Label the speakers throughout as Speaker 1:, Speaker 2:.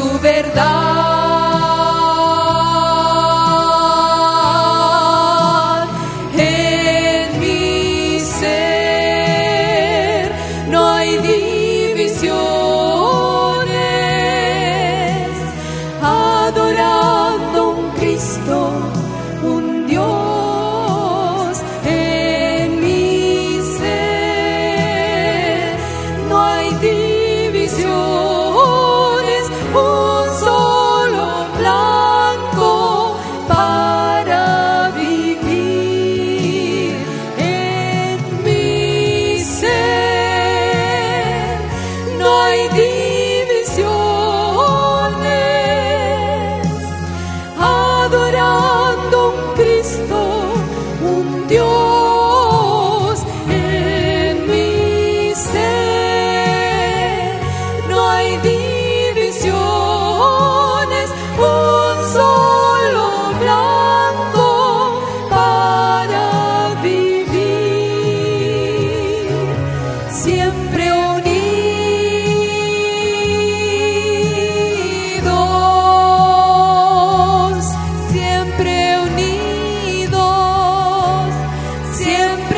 Speaker 1: tu verdad. En mi ser no hay divisiones, adorando un Cristo, un Dios. En mi ser no hay divisiones, un solo blanco para vivir. En mi ser no hay divisiones, adorando un Cristo, un Dios. En mi ser no hay divisiones, un solo blanco para vivir, siempre unidos, siempre unidos, siempre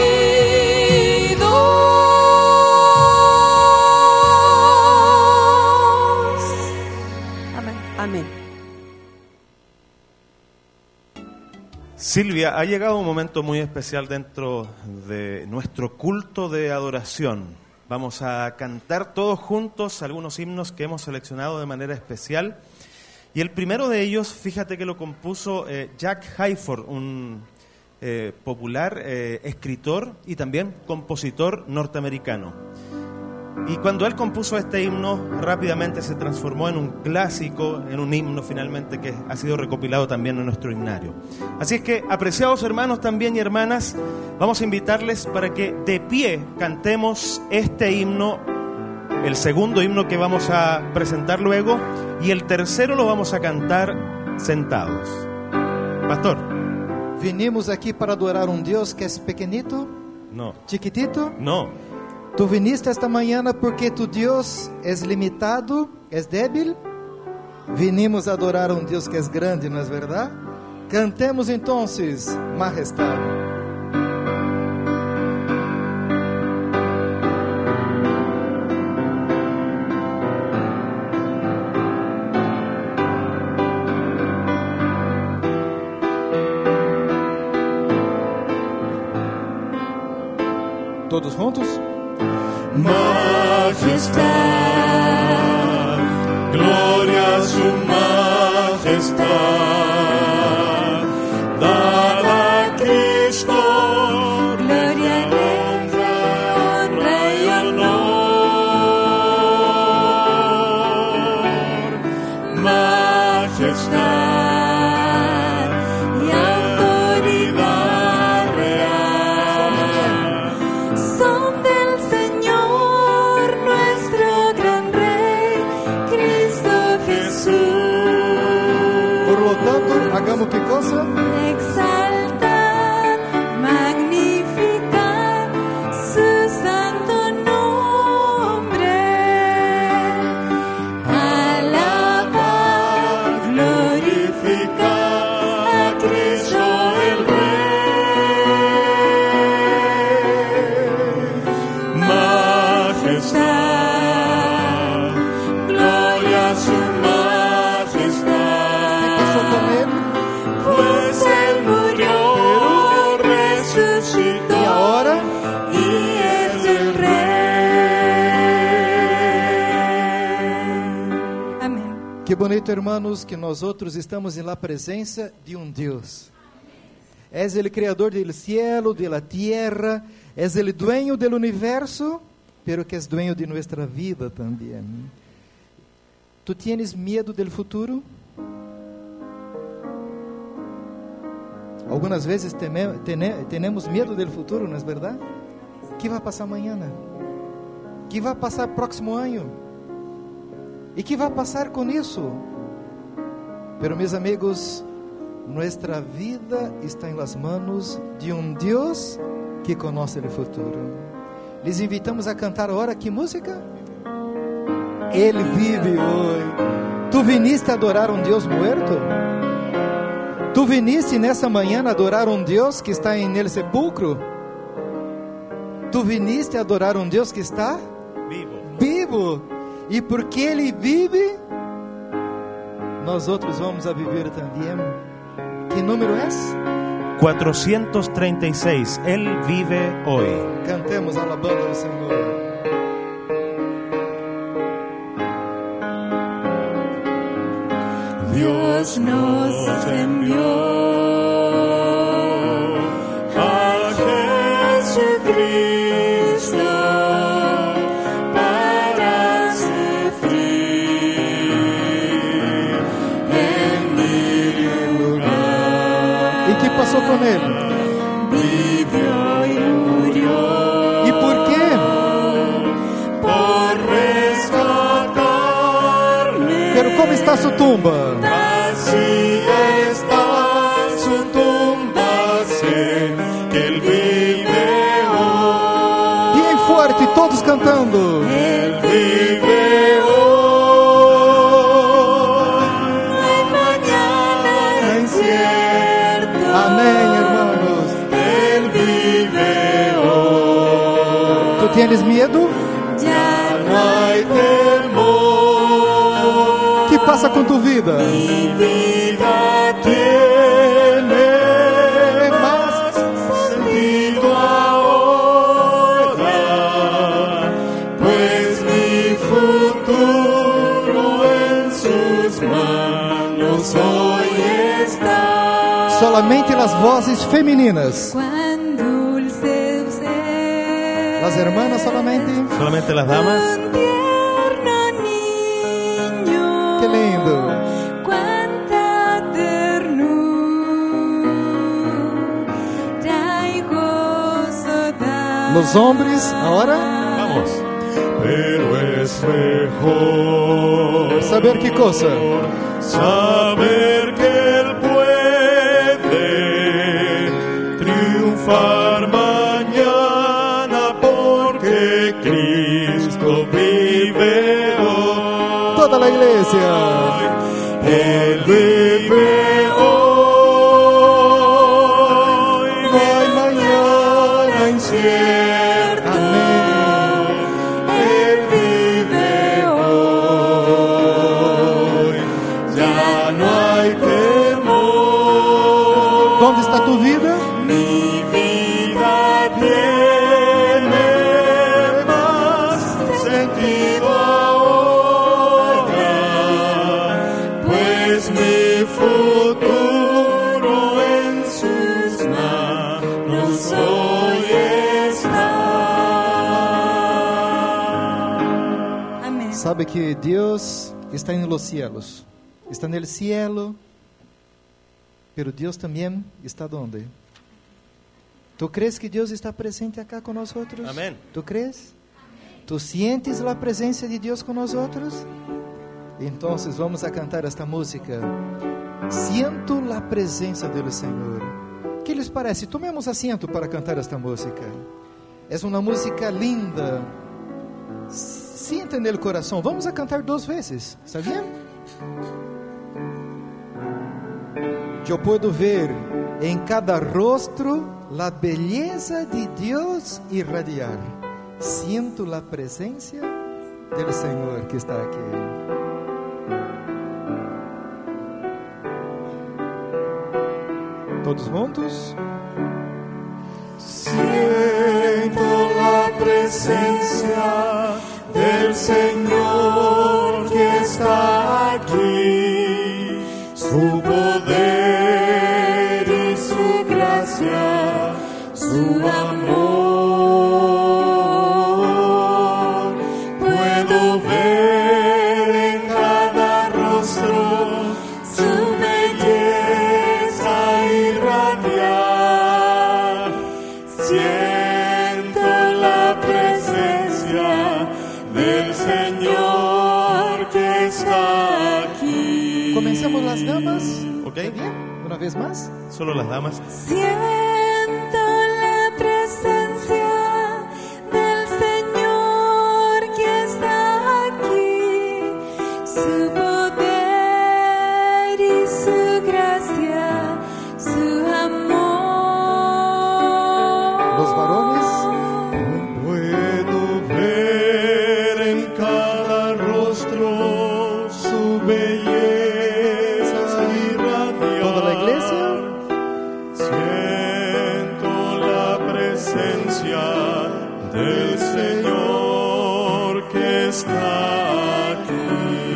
Speaker 1: unidos. Amén. Amén.
Speaker 2: Silvia, ha llegado un momento muy especial dentro de nuestro culto de adoración. Vamos a cantar todos juntos algunos himnos que hemos seleccionado de manera especial. Y el primero de ellos, fíjate que lo compuso Jack Hayford, un popular escritor y también compositor norteamericano. Y cuando él compuso este himno, rápidamente se transformó en un clásico, en un himno finalmente que ha sido recopilado también en nuestro himnario. Así es que, apreciados hermanos también y hermanas, vamos a invitarles para que de pie cantemos este himno, el segundo himno que vamos a presentar luego, y el tercero lo vamos a cantar sentados. Pastor.
Speaker 3: Vinimos aqui para adorar um Deus que é pequenito?
Speaker 2: No.
Speaker 3: Chiquitito?
Speaker 2: No.
Speaker 3: Tu viniste esta manhã porque tu Deus é limitado, é débil? Vinimos adorar um Deus que é grande, não é verdade? Cantemos então, majestade. Todos juntos?
Speaker 4: Majestad, gloria a su majestad, dada a Cristo, gloria, honra y honor, majestad y autoridad real, son del Señor nuestro gran Rey, Cristo Jesús.
Speaker 3: Por lo tanto, hagamos que cosa?
Speaker 4: Exaltar, magnificar su santo nombre, alabar, glorificar a Cristo el Rey. Majestad, gloria a su majestad.
Speaker 3: ¿Qué pasó con él?
Speaker 4: Pues él murió, resucitó,
Speaker 3: ¿Y ahora?
Speaker 4: y es el Rey. Amén.
Speaker 3: Que bonito, hermanos, que nós outros estamos na presença de um Deus. És ele criador do cielo, da terra, és ele dueño do universo, pero que és dueño de nossa vida também. Tu tienes medo do futuro? Algumas vezes temos medo do futuro, não é verdade? O que vai passar amanhã? O que vai passar próximo ano? E que vai passar com isso? Pero, meus amigos, nossa vida está em las manos de um Deus que conhece o futuro. Les invitamos a cantar agora que música? Ele vive hoje. Tu viniste a adorar um Deus muerto? Tu viniste nessa manhã a adorar um Deus que está no sepulcro? Tu viniste a adorar um Deus que está vivo. E porque Ele vive, nós outros vamos a viver também. Que número é?
Speaker 2: 436. Él vive hoy.
Speaker 3: Cantemos alabando ao Senhor.
Speaker 4: Dios nos envió a Jesucristo para sufrir en mi lugar.
Speaker 3: E que passou com Ele?
Speaker 4: Vivió y murió.
Speaker 3: E por quê?
Speaker 4: Por rescatarme.
Speaker 3: Pero como está sua tumba?
Speaker 4: Así está su tumba, sé que Él vive hoy.
Speaker 3: Bem forte, todos cantando.
Speaker 4: Él vive hoy. No hay mañana incierto.
Speaker 3: Amém, irmãos.
Speaker 4: Él vive hoy.
Speaker 3: Tu tienes medo?
Speaker 4: Ya no hay temor.
Speaker 3: Que passa com tu vida?
Speaker 4: Mi vida tiene más sentido ahora, pues mi futuro en sus manos hoy está.
Speaker 3: Solamente as vozes femininas.
Speaker 1: Cuán dulce ser.
Speaker 3: Las hermanas solamente.
Speaker 2: Solamente las damas.
Speaker 1: Cuán tierno niño.
Speaker 3: Que lindo.
Speaker 1: Cuánta ternura y gozo da.
Speaker 3: Los hombres, ahora.
Speaker 2: Vamos.
Speaker 4: Pero es mejor
Speaker 3: Saber que cosa?
Speaker 4: saber que Él puede triunfar mañana porque Cristo vive hoy.
Speaker 3: Toda a igreja.
Speaker 4: Él vive hoy. No hay mañana incierto.
Speaker 3: Amém.
Speaker 4: Él vive hoy. Ya no hay temor.
Speaker 3: Onde está tu vida?
Speaker 4: Mi vida tiene más sentido ahora, pues mi futuro en sus manos hoy está.
Speaker 1: Amén.
Speaker 3: Sabe que Deus está em los cielos. Está no cielo. Pero Deus também está onde? Tu crees que Deus está presente acá com nós outros?
Speaker 2: Amém.
Speaker 3: Tu crees? Tu sientes a presença de Deus com nós outros? Então, vamos a cantar esta música. Siento a presença do Senhor. Que lhes parece? Tomemos assento para cantar esta música. É uma música linda. Sinta no coração. Vamos a cantar 2 vezes. ¿Está bien? Eu puedo ver em cada rostro a beleza de Deus irradiar. Sinto a presença do Senhor que está aqui. Todos juntos?
Speaker 4: Siento la presencia del Señor que está aquí, su poder y su gracia, su amor. Puedo ver en cada rostro su belleza irradiar. Siento la presencia del Señor que está aquí.
Speaker 3: Comencemos las damas.
Speaker 2: Ok.
Speaker 3: ¿Está bien? Una vez más.
Speaker 2: Solo las damas.
Speaker 1: Siento la presencia del Señor que está aquí, su poder
Speaker 4: belleza irradiar.
Speaker 3: Toda la iglesia.
Speaker 4: Siento la presencia del Señor que está aquí.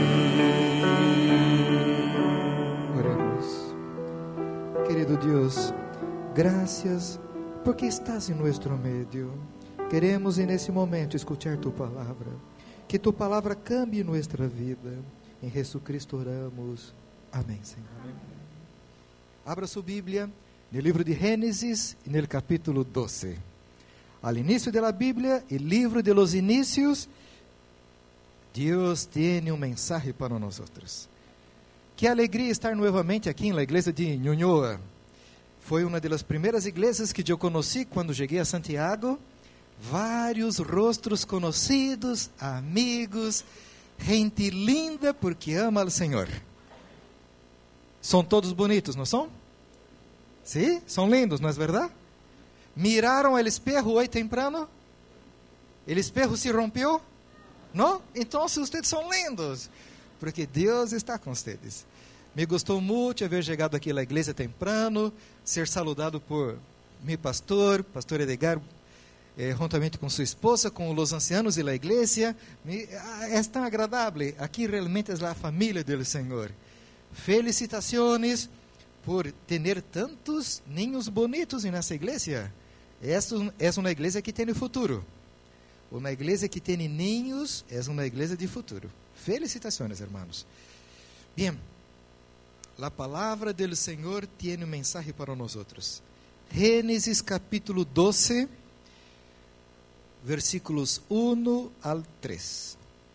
Speaker 3: Oremos. Querido Dios, gracias porque estás em nuestro meio. Queremos nesse momento escutar tu palavra. Que tu palavra cambie nuestra vida. Em Jesucristo oramos. Amém, Senhor. Abra sua Bíblia no livro de Gênesis, no capítulo 12. Al início da Bíblia, o livro de los inicios, Deus tem mensagem para nós. Que alegria estar novamente aqui na igreja de Ñuñoa. Foi uma das primeiras igrejas que eu conheci quando cheguei a Santiago. Vários rostos conhecidos, amigos, gente linda porque ama ao Senhor. São todos bonitos, não são? Sim? São lindos, não é verdade? Miraram o espejo hoje temprano? O espejo se rompeu? Não? Então vocês são lindos, porque Deus está com vocês. Me gostou muito haver chegado aqui na igreja temprano, ser saludado por meu pastor Edgar, juntamente com sua esposa, com os ancianos da igreja. É tão agradável. Aqui realmente é a família do Senhor. Felicitações por ter tantos niños bonitos nessa igreja. Esta é uma igreja que tem futuro. Uma igreja que tem niños é uma igreja de futuro. Felicitações, hermanos. Bem, a palavra do Senhor tem mensagem para nós. Gênesis capítulo 12, versículos 1 al 3.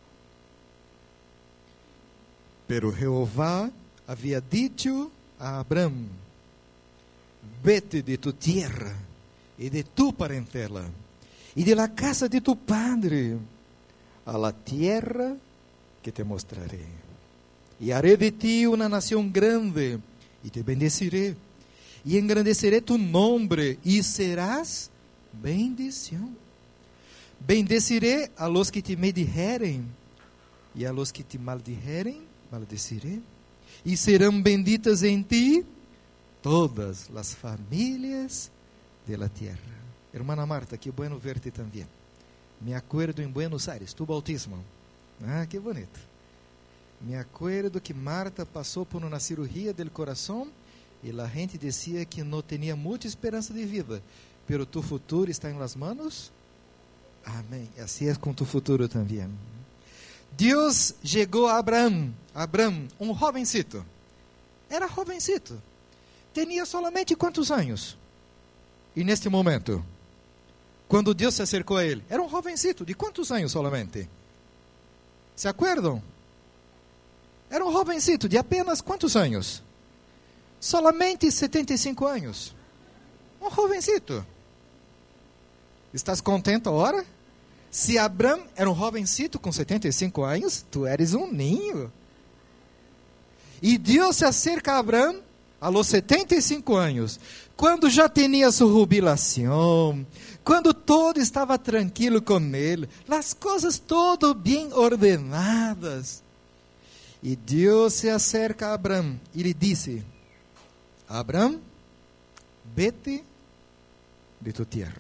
Speaker 3: Pero Jehová havia dicho a Abraham: vete de tu tierra e de tu parentela e de la casa de tu padre a la tierra que te mostraré. E haré de ti uma nação grande, e te bendeciré, e engrandeceré tu nome, e serás bendição. Bendeciré a los que te maldijerem, e a los que te maldijerem, maldeciré. E serão benditas em ti todas as famílias de la tierra. Hermana Marta, que bueno verte também. Me acuerdo em Buenos Aires, tu bautismo. Ah, que bonito. Me acuerdo que Marta passou por uma cirurgia do coração e a gente dizia que não tinha muita esperança de vida, pero tu futuro está em las manos. Amém. Assim é com tu futuro também. Deus chegou a Abraham, jovencito. Era jovencito. Tinha solamente quantos anos? E neste momento, quando Deus se acercou a ele, era um jovencito. De quantos anos solamente? Se acordam? Era um jovencito de apenas quantos anos? Solamente 75 anos. Um jovencito. Estás contente agora? Se Abraham era um jovencito com 75 anos, tu eres um ninho. E Deus se acerca a Abraham a los 75 anos, quando já tinha sua jubilação, quando todo estava tranquilo com ele, as coisas todo bem ordenadas. E Deus se acerca a Abraham e lhe disse: Abraham, vete de tu tierra.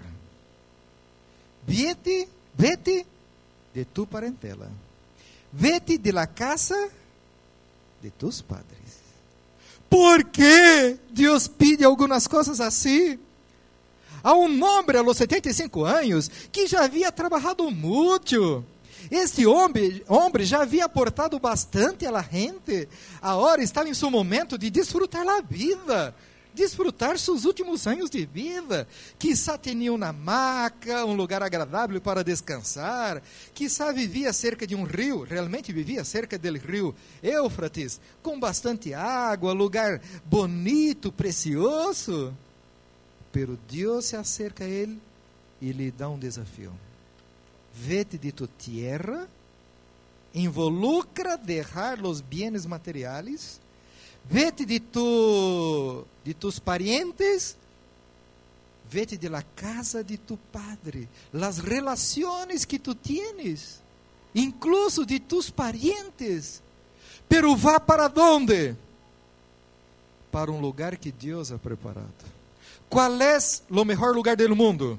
Speaker 3: Vete de tu parentela. Vete de la casa de tus padres. ¿Por quê Deus pede algumas coisas assim? A um homem a los 75 anos que já havia trabalhado muito. Este homem já havia aportado bastante a la gente. Agora estava em seu momento de desfrutar a vida, desfrutar seus últimos anos de vida. Quizá tinha uma hamaca, um lugar agradável para descansar. Quizá vivia cerca de um rio, realmente vivia cerca do rio Éufrates, com bastante água, lugar bonito, precioso. Pero Deus se acerca a ele e lhe dá um desafio. Vete de tu tierra, involucra dejar los bienes materiales, vete de tus parientes, vete de la casa de tu padre, las relaciones que tu tienes, incluso de tus parientes, Pero vá para onde? Para um lugar que Deus ha preparado. Qual é o melhor lugar do mundo?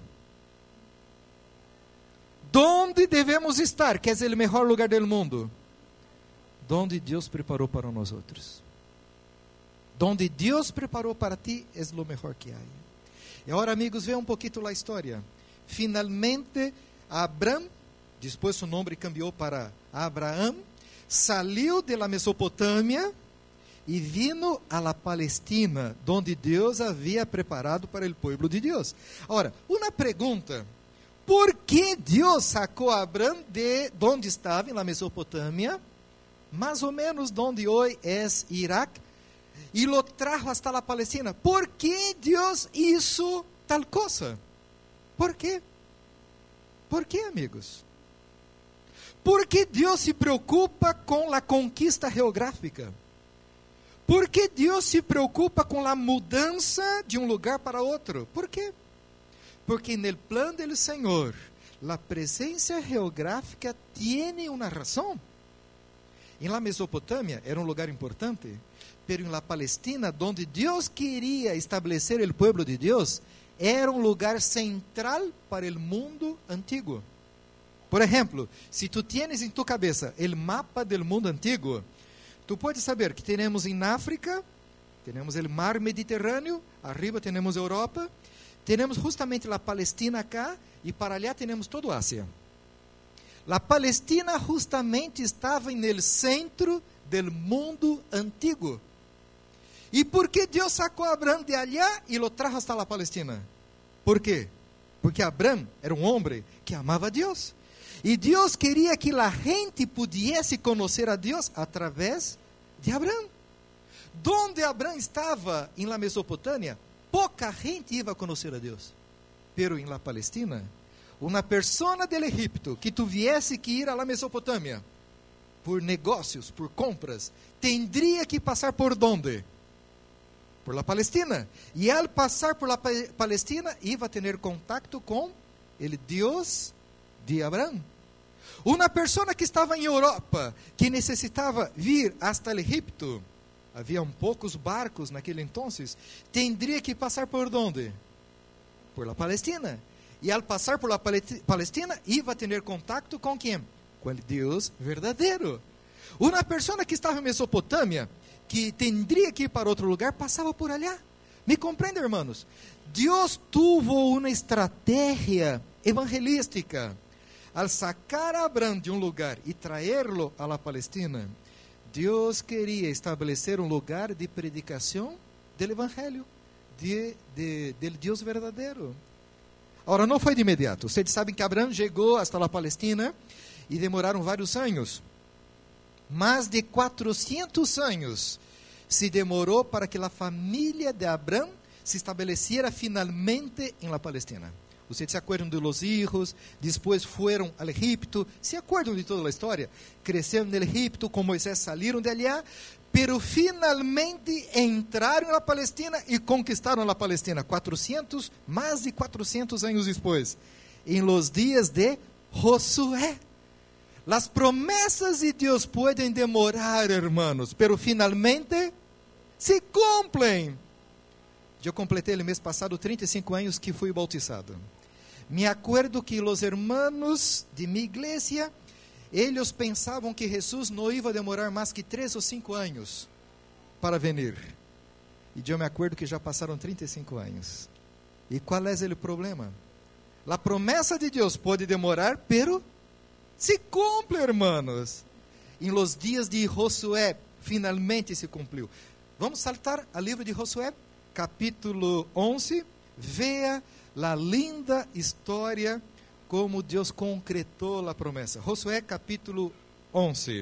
Speaker 3: Donde devemos estar? Que é o melhor lugar do mundo? Donde Deus preparou para nós outros. Donde Deus preparou para ti é o melhor que há. E agora, amigos, vejam um pouquinho a história. Finalmente, Abraham, depois seu nome cambiou para Abraão, saiu de la Mesopotâmia e vino a la Palestina, onde Deus havia preparado para o povo de Deus. Agora, uma pergunta: por que Deus sacou Abraham de onde estava, na Mesopotâmia, mais ou menos onde hoje é Iraque, e lo trajo hasta la Palestina? Por que Deus hizo tal coisa? Por quê? Por quê, amigos? Por que Deus se preocupa com a conquista geográfica? Por que Deus se preocupa com a mudança de um lugar para outro? Por quê? Porque no plano do Senhor, a presença geográfica tem uma razão. Em la Mesopotâmia era um lugar importante, pero em la Palestina, onde Deus queria estabelecer o povo de Deus, era um lugar central para o mundo antigo. Por exemplo, se tu tienes em tu cabeça o mapa do mundo antigo, tu podes saber que temos em África, temos o mar Mediterrâneo, arriba temos Europa, temos justamente a Palestina cá, e para allá temos toda a Ásia. A Palestina justamente estava no centro do mundo antigo. E por que Deus sacou Abraham de allá e lo trajo hasta la Palestina? Por quê? Porque Abraham era um homem que amava a Deus. E Deus queria que a gente pudesse conhecer a Deus através de Abraham. Donde Abraham estava em la Mesopotâmia, pouca gente ia conhecer a Deus. Pero em la Palestina, uma pessoa del Egipto que tivesse que ir a la Mesopotâmia por negócios, por compras, tendria que passar por onde? Por la Palestina. E ao passar por la Palestina, ia ter contato com o Deus de Abraham. Uma pessoa que estava em Europa, que necessitava vir hasta o Egipto, havia poucos barcos naquele entonces, tendria que passar por onde? Por la Palestina. E ao passar por la Palestina, ia ter contato com quem? Com o Deus verdadeiro. Uma pessoa que estava em Mesopotâmia, que tendria que ir para outro lugar, passava por allá. Me compreende, hermanos? Deus tuvo uma estratégia evangelística. Al sacar a Abraham de um lugar e traê-lo a la Palestina, Deus queria estabelecer um lugar de predicação do Evangelho, do Deus verdadeiro. Agora, não foi de imediato. Vocês sabem que Abraham chegou hasta la Palestina e demoraram vários anos. Mais de 400 anos se demorou para que a família de Abraham se estabeleciera finalmente em la Palestina. Vocês se acordam de los hijos, depois foram ao Egipto, se acordam de toda a história? Cresceram no Egipto, com Moisés saíram de allá, pero finalmente entraram na Palestina e conquistaram a Palestina, mais de 400 anos depois, em los dias de Josué. As promessas de Deus podem demorar, hermanos, pero finalmente se cumprem. Eu completei no mês passado 35 anos que fui bautizado. Me acuerdo que os hermanos de minha igreja, eles pensavam que Jesus não ia demorar mais que 3 ou 5 anos para vir. E eu me acuerdo que já passaram 35 anos. E qual é o problema? A promessa de Deus pode demorar, pero se cumpre, hermanos. Em los dias de Josué, finalmente se cumpriu. Vamos saltar ao livro de Josué, capítulo 11, veja a linda história como Deus concretou a promessa. Josué capítulo 11.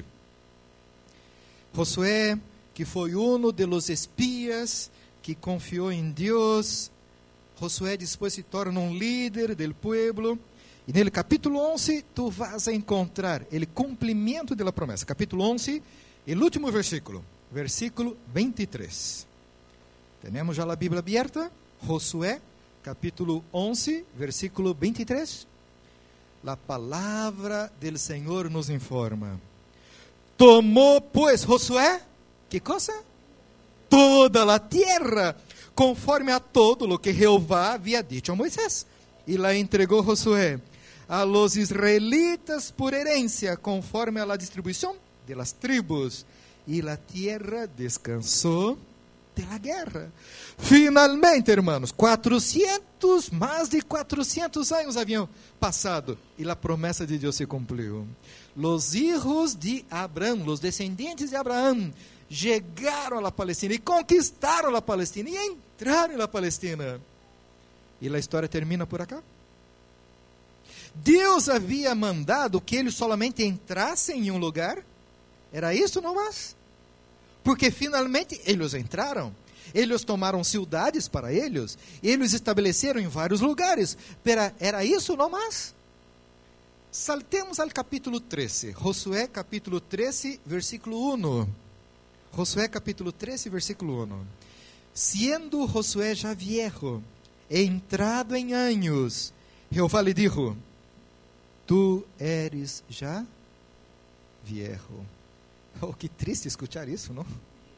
Speaker 3: Josué, que foi um de los espias que confiou em Deus. Josué depois se torna um líder do povo. E no capítulo 11, tu vas a encontrar o cumprimento da promessa. Capítulo 11, o último versículo. Versículo 23. Temos já a Bíblia aberta? Josué, capítulo 11, versículo 23. A palavra do Senhor nos informa: Tomou, pues, Josué, ¿qué cosa? Toda la tierra, conforme a todo lo que Jehová había dicho a Moisés. Y la entregó Josué a los israelitas por herencia, conforme a la distribución de las tribus. Y la tierra descansó de la guerra. Finalmente, hermanos, más de 400 años habían pasado y la promesa de Dios se cumplió. Los hijos de Abraham, los descendientes de Abraham, llegaron a la Palestina y conquistaron la Palestina y entraron en la Palestina. Y la historia termina por acá. Deus havia mandado que eles solamente entrassem em um lugar. Era isso não mais? Porque finalmente eles entraram. Eles tomaram cidades para eles. Eles estabeleceram em vários lugares. Era isso não mais? Saltemos ao capítulo 13. Josué capítulo 13, versículo 1. Josué capítulo 13, versículo 1. Siendo Josué já viejo, entrado em anos, Jeová lhe dijo: Tu eres já viejo. Oh, que triste escuchar isso, não?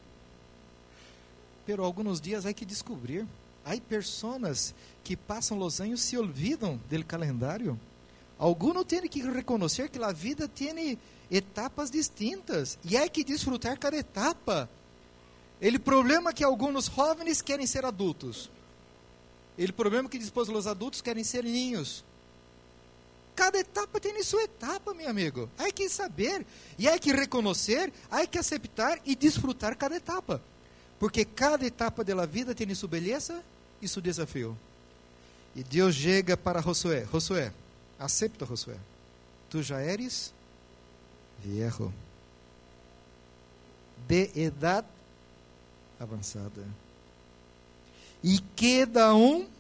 Speaker 3: Pero alguns dias há que descobrir. Há pessoas que passam os anos e se olvidam do calendário. Alguns têm que reconhecer que a vida tem etapas distintas e há que desfrutar cada etapa. O problema é que alguns jovens querem ser adultos. O problema é que depois os adultos querem ser ninhos. Cada etapa tem sua etapa, meu amigo. Há que saber, e há que reconhecer, há que aceitar e desfrutar cada etapa. Porque cada etapa da vida tem sua beleza e seu desafio. E Deus chega para Josué: Josué, acepta, Josué. Tu já eres viejo, de edad avançada. E cada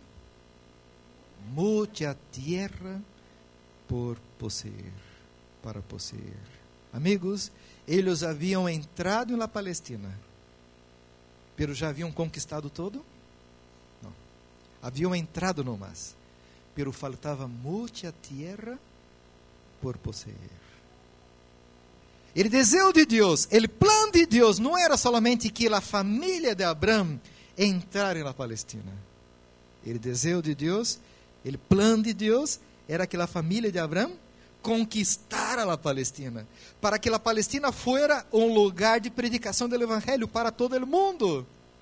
Speaker 3: mucha tierra por possuir, para possuir. Amigos, eles haviam entrado na Palestina, pero já haviam conquistado todo? Não. Haviam entrado no mais, pero faltava muita tierra por possuir. O desejo de Deus, o plano de Deus não era somente que a família de Abraão entrara na Palestina. O desejo de Deus, o plano de Deus era que a família de Abraão conquistara a Palestina, para que a Palestina fuera um lugar de predicação do Evangelho para todo o mundo.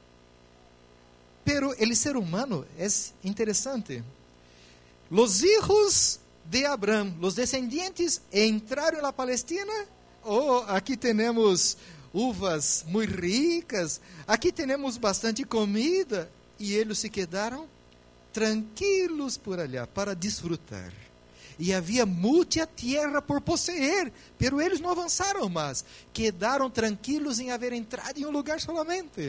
Speaker 3: Pero o ser humano é interessante. Os hijos de Abraão, os descendientes, entraram na Palestina. Oh, aqui temos uvas muito ricas, aqui temos bastante comida, e eles se quedaram tranquilos por allá para desfrutar. E havia muita terra por possuir, pero eles não avançaram mais, quedaram tranquilos em haver entrado em um lugar solamente.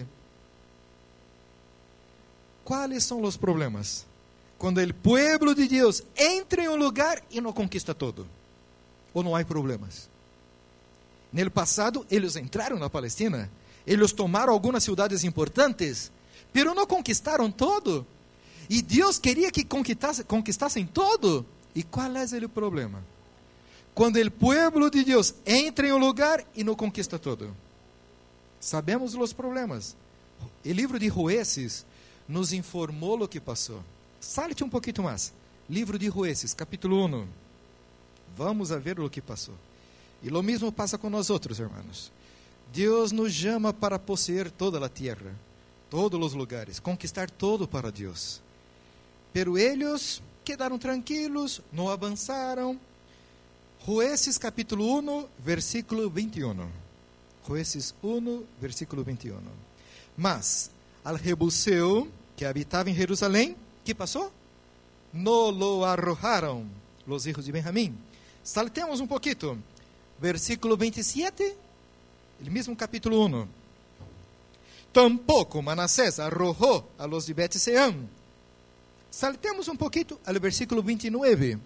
Speaker 3: Quais são os problemas? Quando o povo de Deus entra em um lugar e não conquista todo, ou não há problemas? No passado, eles entraram na Palestina, eles tomaram algumas cidades importantes, pero não conquistaram todo. E Deus queria que conquistassem todo. E qual é o problema? Quando o povo de Deus entra em um lugar e não conquista todo. Sabemos os problemas. O livro de Jueces nos informou o que passou. Salte um pouquinho mais. Livro de Jueces, capítulo 1. Vamos a ver o que passou. E lo mesmo passa com nós outros, irmãos. Deus nos chama para possuir toda a terra, todos os lugares, conquistar todo para Deus. Pero eles quedaram tranquilos, não avançaram. Jueces capítulo 1, versículo 21. Jueces 1, versículo 21. Mas al Jebuseu, que habitava em Jerusalém, que passou? No lo arrojaram los hijos de Benjamín. Saltemos um pouquinho. Versículo 27, el mismo capítulo 1. Tampoco Manassés arrojó a los de Bet-Sean. Saltemos um pouquinho ao versículo 29.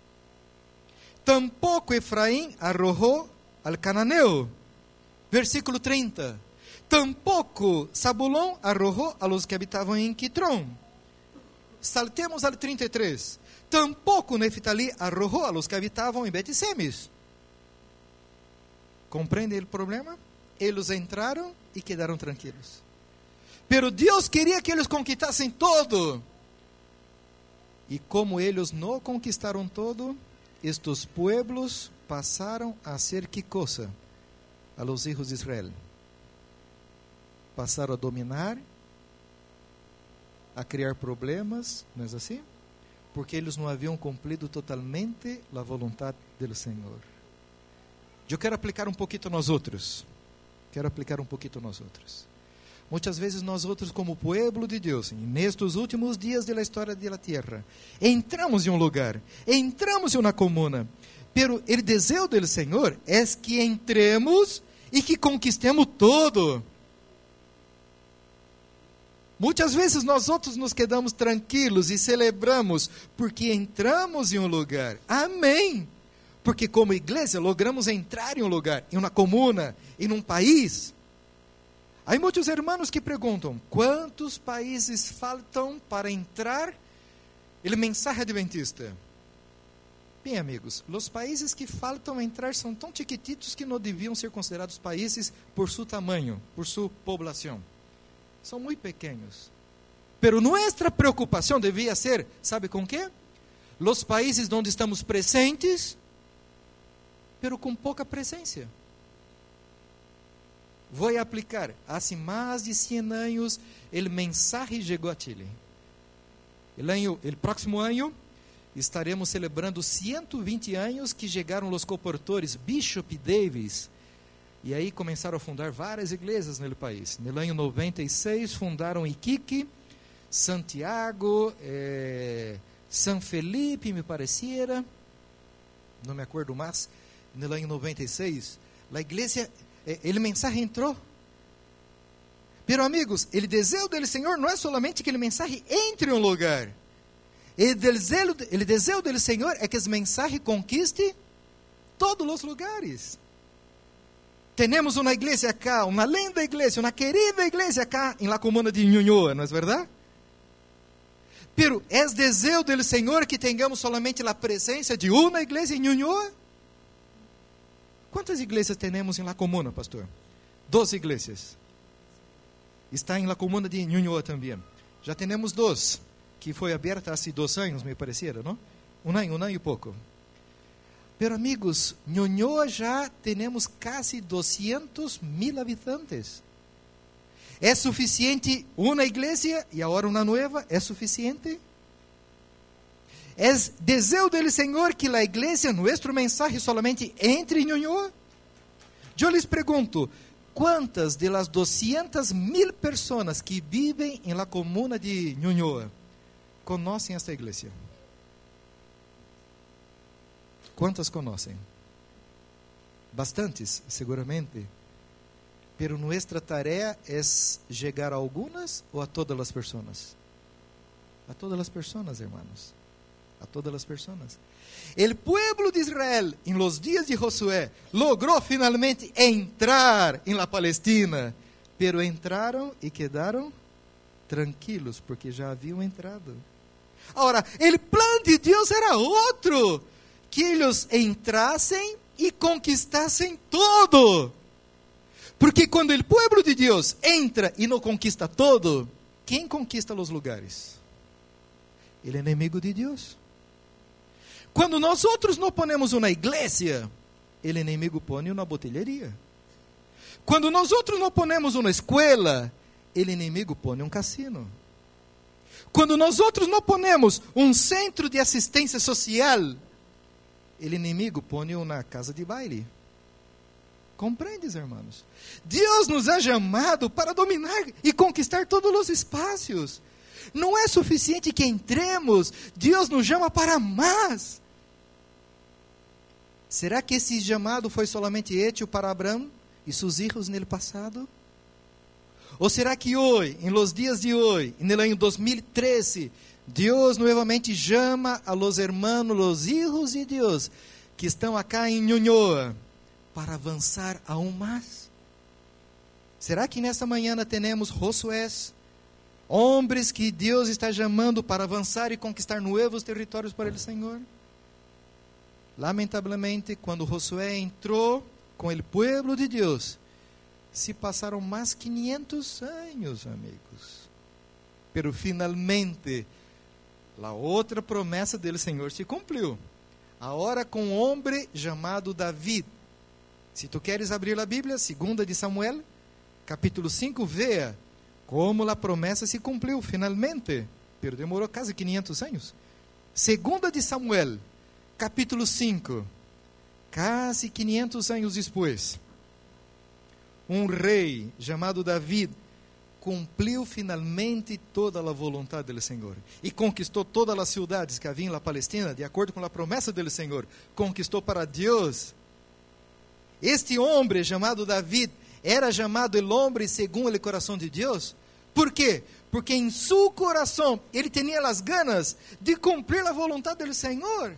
Speaker 3: Tampoco Efraim arrojó al cananeo. Versículo 30. Tampoco Zabulón arrojó a los que habitavam em Quitrón. Saltemos ao 33. Tampoco Neftalí arrojó a los que habitavam em Bet-Semes. Compreende o problema? Eles entraram e quedaram tranquilos. Pero Deus queria que eles conquistassem todo. E como eles não conquistaram todo, estes pueblos passaram a ser que coisa? A los hijos de Israel. Passaram a dominar, a criar problemas, não é assim? Porque eles não haviam cumprido totalmente a vontade do Senhor. Eu quero aplicar um pouquinho nós outros. Muitas vezes nós outros, como pueblo de Deus, nestes últimos dias da história da terra, entramos em um lugar, entramos em uma comuna, pero o desejo do Senhor é que entremos e que conquistemos todo. Muitas vezes nós outros nos quedamos tranquilos e celebramos porque entramos em um lugar. Amém! Porque como igreja logramos entrar em um lugar, em uma comuna, em um país. Há muitos irmãos que perguntam, quantos países faltam para entrar o mensagem adventista? Bem, amigos, os países que faltam entrar são tão chiquititos que não deviam ser considerados países por seu tamanho, por sua população. São muito pequenos. Pero nossa preocupação devia ser, sabe com quê? Os países onde estamos presentes, pero com pouca presença. Vou aplicar. Há mais de 100 anos, o mensagem chegou a Chile. O próximo ano, estaremos celebrando 120 anos que chegaram os comportores Bishop Davis. E aí começaram a fundar várias igrejas no país. No ano 96, fundaram Iquique, Santiago, San Felipe, me parecia. Não me acordo mais. No ano 96, a igreja... Ele mensagem entrou. Pero amigos, o desejo do Senhor não é somente que ele mensagem entre em um lugar. O desejo do Senhor é que as mensagens conquiste todos os lugares. Temos uma igreja acá, uma linda igreja, uma querida igreja acá em la comuna de Ñuñoa, não é verdade? Pero é desejo do Senhor que tenhamos somente a presença de uma igreja em Ñuñoa? Quantas igrejas temos em la comuna, pastor? 2 igrejas. Está em la comuna de Ñuñoa também. Já temos 2, que foi aberta há 2 anos, me parecia, não? Um ano e pouco. Pero amigos, Ñuñoa já temos quase 200,000 habitantes. É suficiente uma igreja e agora uma nova? É suficiente? É desejo do Senhor que a igreja, nosso mensagem, solamente entre em Ñuñoa? Eu lhes pergunto, quantas de las 200,000 pessoas que vivem em la comuna de Ñuñoa conhecem esta igreja? Quantas conhecem? Bastantes, seguramente. Pero nossa tarefa é chegar a algumas ou a todas as pessoas? A todas as pessoas, irmãos. A todas as pessoas. O pueblo de Israel, em los dias de Josué, logrou finalmente entrar em la Palestina, pero entraram e quedaram tranquilos, porque já haviam entrado. Agora, o plano de Deus era outro, que eles entrassem e conquistassem todo. Porque quando o pueblo de Deus entra e não conquista todo, quem conquista os lugares? O inimigo de Deus. Quando nós outros não ponemos uma igreja, o inimigo põe uma botelharia. Quando nós outros não ponemos uma escola, o inimigo põe um cassino. Quando nós outros não ponemos um centro de assistência social, o inimigo põe uma casa de baile. Compreendes, irmãos? Deus nos ha chamado para dominar e conquistar todos os espaços. Não é suficiente que entremos, Deus nos chama para mais. Será que esse chamado foi somente hecho para Abraão e seus filhos no passado? Ou será que hoje, em los dias de hoje, no ano 2013, Deus novamente chama a los hermanos, los hijos de Deus, que estão acá em Ñuñoa, para avançar aún mais? Será que nesta manhã temos Josués, homens que Deus está chamando para avançar e conquistar novos territórios para o Senhor? Lamentavelmente, quando Josué entrou, com o pueblo de Deus, se passaram mais 500 anos, amigos. Pero finalmente, a outra promessa do Senhor se cumpriu. Agora com um homem chamado David. Se tu queres abrir a Bíblia, 2 de Samuel, capítulo 5, veja como a promessa se cumpriu finalmente. Pero demorou quase 500 anos. 2 de Samuel, capítulo 5, quase 500 anos depois, um rei chamado David cumpriu finalmente toda a vontade do Senhor e conquistou todas as cidades que havia na Palestina, de acordo com a promessa do Senhor, conquistou para Deus. Este homem chamado David era chamado o homem segundo o coração de Deus. Por quê? Porque em seu coração ele tinha as ganas de cumprir a vontade do Senhor.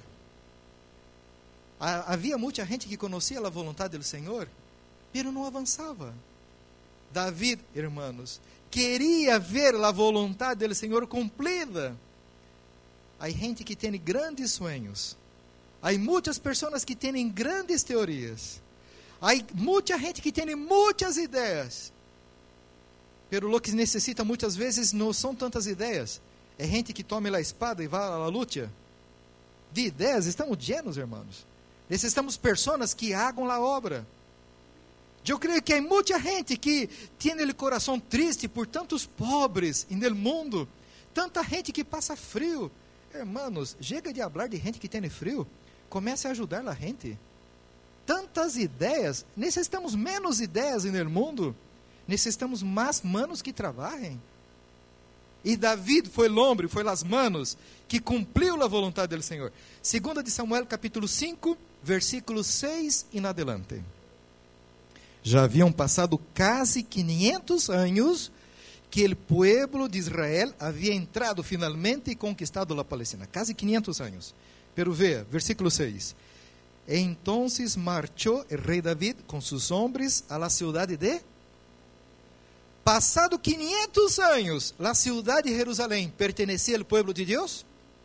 Speaker 3: Havia muita gente que conhecia a vontade do Senhor, mas não avançava. David, irmãos, queria ver a vontade do Senhor cumprida. Há gente que tem grandes sonhos. Há muitas pessoas que têm grandes teorias. Há muita gente que tem muitas ideias. Pero o que necessita muitas vezes não são tantas ideias. É gente que tome a espada e vá à luta. De ideias estamos llenos, irmãos. Necessitamos pessoas que hagam a obra. Eu creio que há muita gente que tem o coração triste por tantos pobres no mundo. Tanta gente que passa frio. Irmãos, chega de falar de gente que tem frio. Comece a ajudar a gente. Tantas ideias. Necessitamos menos ideias no mundo. Necessitamos mais manos que trabalhem. E David foi o homem, foi as manos que cumpriu a vontade do Senhor. 2 de Samuel, capítulo 5, versículos 6 em adelante. Já haviam passado quase 500 anos que o pueblo de Israel havia entrado finalmente e conquistado a Palestina. Quase 500 anos. Pero veja, versículo 6. Entonces marchou o rei David com seus homens a la cidade de... Passado 500 anos, a cidade de Jerusalém pertencia ao pueblo de Deus?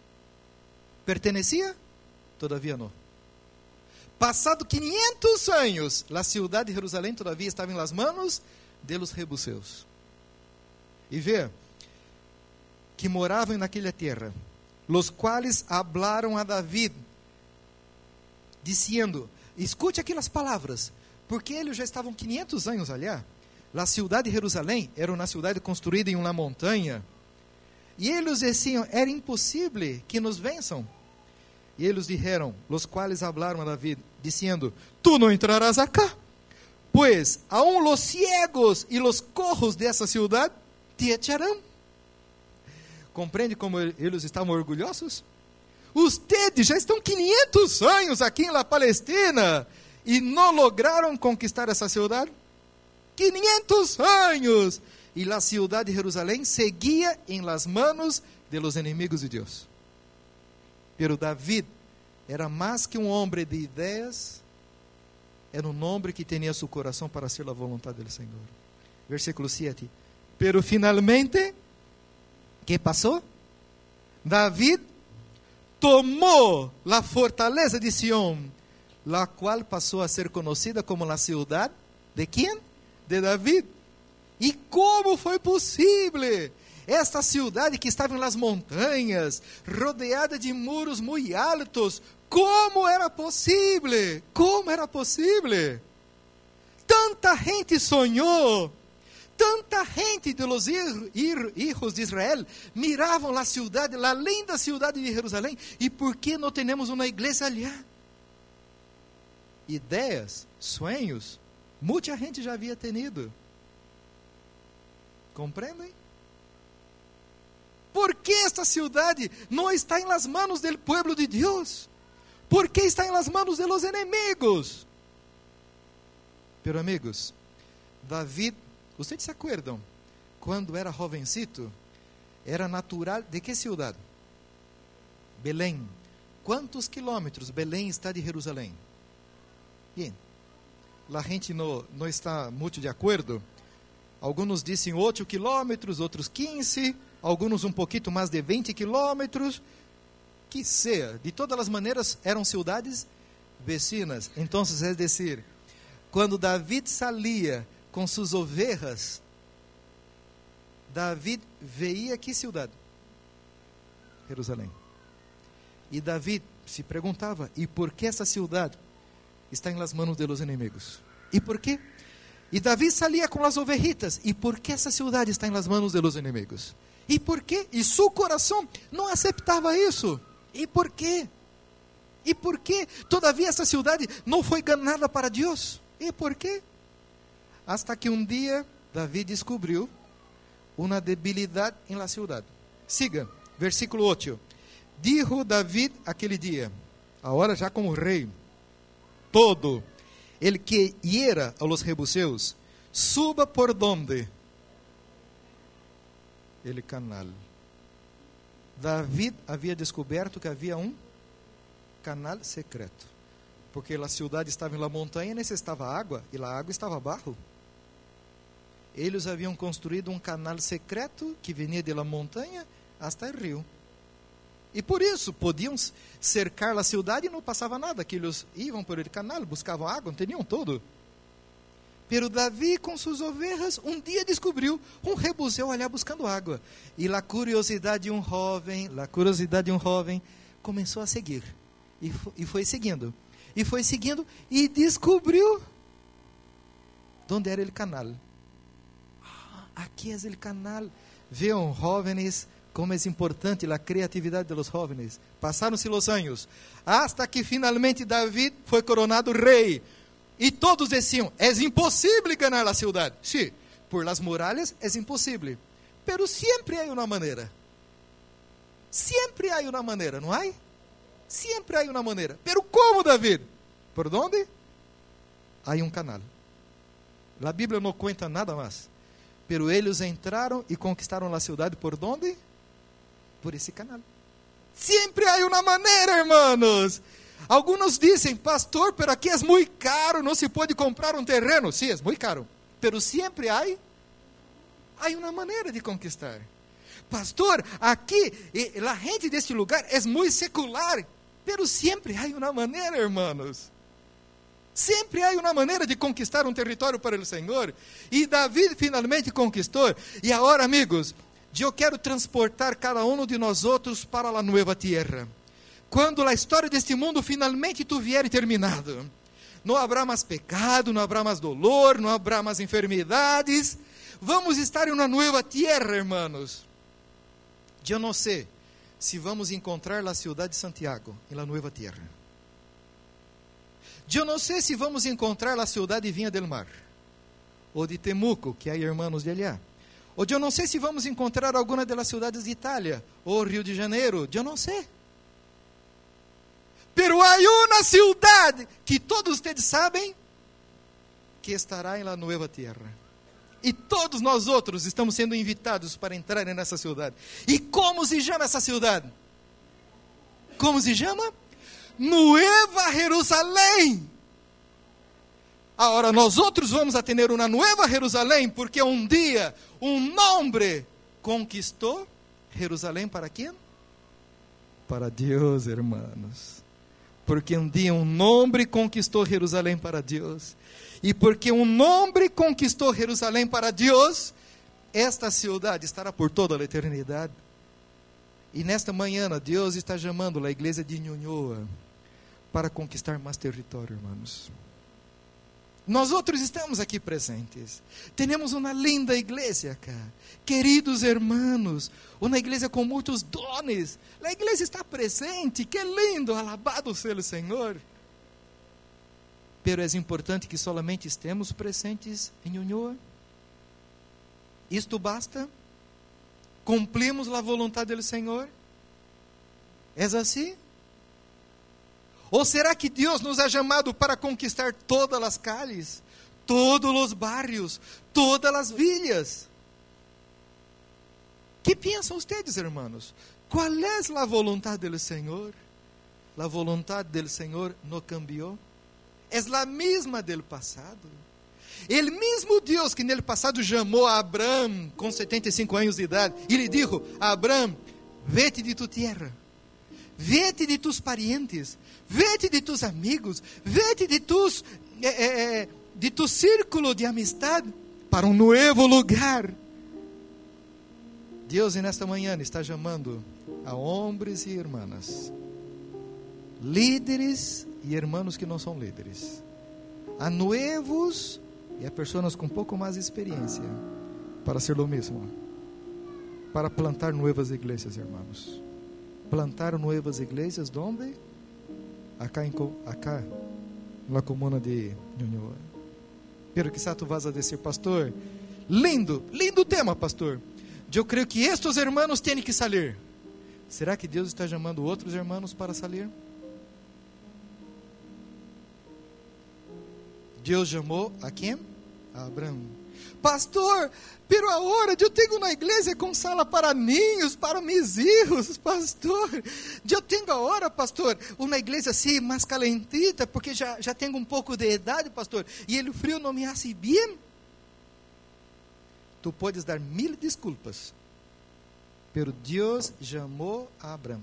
Speaker 3: Pertenecia? Todavia não. Passado 500 anos, a cidade de Jerusalém todavia estava em las manos de los jebuseus. E vê que moravam naquela terra, los quais hablaram a David, dizendo, escute aquelas palavras, porque eles já estavam 500 anos ali. A cidade de Jerusalém era uma cidade construída em uma montanha, e eles diziam, era impossível que nos vençam. E eles disseram, os quais hablaram a David, dizendo, tu não entrarás acá, pois aún los ciegos e los cojos dessa cidade te echarão. Compreende como eles estavam orgulhosos? Ustedes já estão 500 anos aqui na Palestina e não lograram conquistar essa cidade? 500 anos! E a cidade de Jerusalém seguia em las manos de los inimigos de Deus. Pero David era mais que um homem de ideias, era um homem que tinha seu coração para ser a vontade do Senhor. Versículo 7. Pero finalmente, ¿qué passou? David tomou a fortaleza de Sião, la qual passou a ser conhecida como a cidade de quem? De David. E como foi possível? Esta cidade que estava nas montanhas, rodeada de muros muito altos, como era possível? Como era possível? Tanta gente sonhou, tanta gente de los hijos de Israel miravam a cidade, a linda cidade de Jerusalém, e por que não temos uma igreja ali? Ideias, sonhos, muita gente já havia tenido. Compreendem? Por que esta cidade não está em las manos del pueblo de Deus? Por que está em las manos de los enemigos? Pero amigos, David, vocês se acordam? Quando era jovencito, era natural de que cidade? Belém. Quantos quilômetros Belém está de Jerusalém? Bem, a gente não está muito de acordo. Alguns dizem 8 quilômetros, outros 15, alguns um pouquinho mais de 20 quilômetros. Que seja, de todas as maneiras, eram cidades vecinas. Então, é dizer, quando David saía com suas ovelhas, David veía que cidade? Jerusalém. E David se perguntava, e por que essa cidade está em las manos de los inimigos? E por quê? E Davi saía com as ovejitas, e por que essa cidade está em las manos de los inimigos? E por quê? E seu coração não aceitava isso. E por quê? E por quê? Todavia essa cidade não foi ganhada para Deus. E por quê? Hasta que um dia Davi descobriu uma debilidade em la cidade. Siga, versículo 8. Dijo David aquele dia, agora já como rei, todo el que hiera a los jebuseus, suba por donde? El canal. David havia descoberto que havia um canal secreto, porque a cidade estava em la montanha e necessitava água, e a água estava abaixo. Eles haviam construído um canal secreto que vinha de la montanha hasta o rio. E por isso podiam cercar a cidade e não passava nada, que eles iam por el canal, buscavam água, não tinham tudo. Pero Davi com suas ovelhas um dia descobriu um rebuseu ali buscando água. E a curiosidade de um jovem começou a seguir. E foi seguindo. E descobriu onde era o canal. Aqui é o canal. Vejam, jovens, como é importante a criatividade dos jovens. Passaram-se os anos, hasta que finalmente David foi coronado rei. E todos diziam, é impossível ganhar a cidade. Sim, por las muralhas é impossível. Pero sempre há uma maneira. Sempre há uma maneira, não há? Sempre há uma maneira. Pero como, David? Por onde? Há um canal. A Bíblia não conta nada mais. Pero eles entraram e conquistaram a cidade por onde? Por esse canal. Sempre há uma maneira, hermanos. Alguns dizem, pastor, pero aqui é muito caro, não se pode comprar um terreno. Sim, é muito caro. Pero sempre há uma maneira de conquistar. Pastor, aqui, a gente deste lugar é muito secular. Pero sempre há uma maneira, hermanos. Sempre há uma maneira de conquistar um território para o Senhor. E Davi finalmente conquistou. E agora, amigos, eu quero transportar cada um de nós outros para a nova terra. Quando a história deste mundo finalmente vier terminado, não haverá mais pecado, não haverá mais dolor, não haverá mais enfermidades. Vamos estar em uma nova terra, hermanos. Eu não sei se vamos encontrar a cidade de Santiago em la nova terra. Eu não sei se vamos encontrar a cidade de Vinha del Mar, ou de Temuco, que há irmãos de allá. Ou eu não sei se vamos encontrar alguma das cidades de Itália, ou Rio de Janeiro, eu não sei. Pero há uma cidade que todos vocês sabem que estará em la nova terra. E todos nós outros estamos sendo invitados para entrar nessa cidade. E como se chama essa cidade? Como se chama? Nueva Jerusalém. Agora nós outros vamos a ter uma Nueva Jerusalém, porque um dia um homem conquistou Jerusalém para quem? Para Deus, hermanos. Porque um dia um homem conquistou Jerusalém para Deus. E porque um homem conquistou Jerusalém para Deus, esta cidade estará por toda a eternidade. E nesta manhã, Deus está chamando a igreja de Ñuñoa para conquistar mais território, irmãos. Nós outros estamos aqui presentes. Temos uma linda igreja cá. Queridos hermanos, uma igreja com muitos dones. A igreja está presente, que lindo, alabado seja o Senhor. Pero é importante que solamente estemos presentes em Ñuñoa. Isto basta? Cumprimos a vontade do Senhor? É assim? Ou será que Deus nos ha chamado para conquistar todas as calles, todos os bairros, todas as villas? Que pensam vocês, irmãos? Qual é a vontade do Senhor? A vontade do Senhor não cambiou? É a mesma do passado. O mesmo Deus que no passado chamou a Abraão com 75 anos de idade e lhe disse: Abraão, vete de tu terra, vete de tus parientes, vete de tus amigos, vete de tus de tu círculo de amistad para um novo lugar. Deus, nesta manhã, está chamando a homens e irmãs, líderes e irmãos que não são líderes, a novos e a pessoas com pouco mais experiência, para ser o mesmo, para plantar novas igrejas, irmãos. Plantar novas igrejas, onde? Acá, na comuna de Ñuñoa. Pero quizá tu vas a dizer, pastor, lindo tema, pastor. Eu creio que estes irmãos têm que sair. Será que Deus está chamando outros irmãos para sair? Deus chamou a quem? A Abraão. Pastor, pero agora eu tenho uma igreja com sala para ninhos, para meus filhos, pastor. Eu tenho agora, pastor, uma igreja assim, mais calentita, porque já tenho um pouco de idade, pastor, e o frio não me hace bem. Tu podes dar 1000 desculpas, pero Deus chamou a Abraão.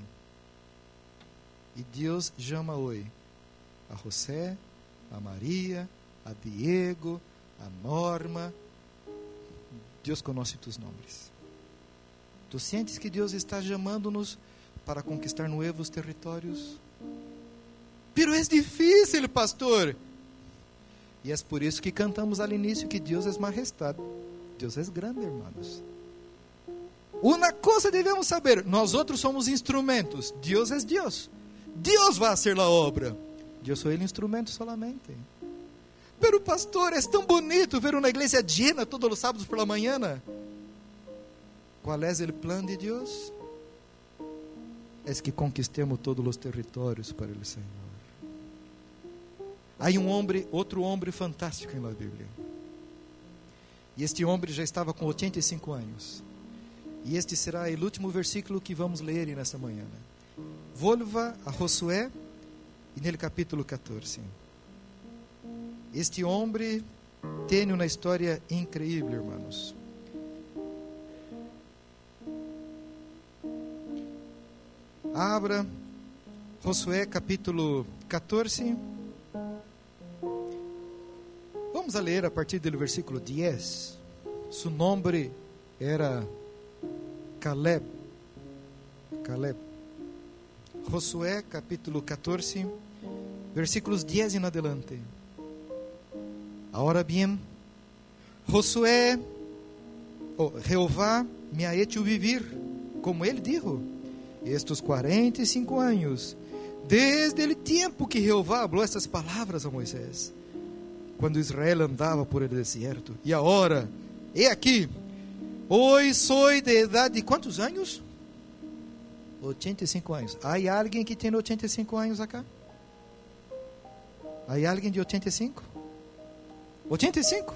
Speaker 3: E Deus chama hoje a José, a Maria, a Diego, a Norma. Deus conhece tus nomes. Tu sentes que Deus está chamando-nos para conquistar novos territórios? Pero é difícil, pastor. E é por isso que cantamos ao início que Deus é majestade. Deus é grande, irmãos. Uma coisa devemos saber: nós outros somos instrumentos. Deus é Deus. Deus vai fazer a obra. Eu sou o instrumento solamente. Pero pastor, é tão bonito ver uma igreja llena todos os sábados pela manhã. Qual é o plano de Deus? É que conquistemos todos os territórios para o Senhor. Há outro homem fantástico na Bíblia. E este homem já estava com 85 anos. E este será o último versículo que vamos ler nessa manhã. Volva a Josué, e no capítulo 14. Este homem tem uma história incrível, irmãos. Abra Josué capítulo 14. Vamos a ler a partir do versículo 10. Su nome era Caleb. Josué capítulo 14, versículos 10 em adelante. Ahora bien, Jehová me ha hecho vivir, como ele dijo, estes 45 anos, desde o tempo que Jehová falou estas palavras a Moisés, quando Israel andava por el deserto. E agora, he aqui, hoje sou de idade de quantos anos? 85 anos. Há alguém que tem 85 anos acá? Há alguém de 85? 85?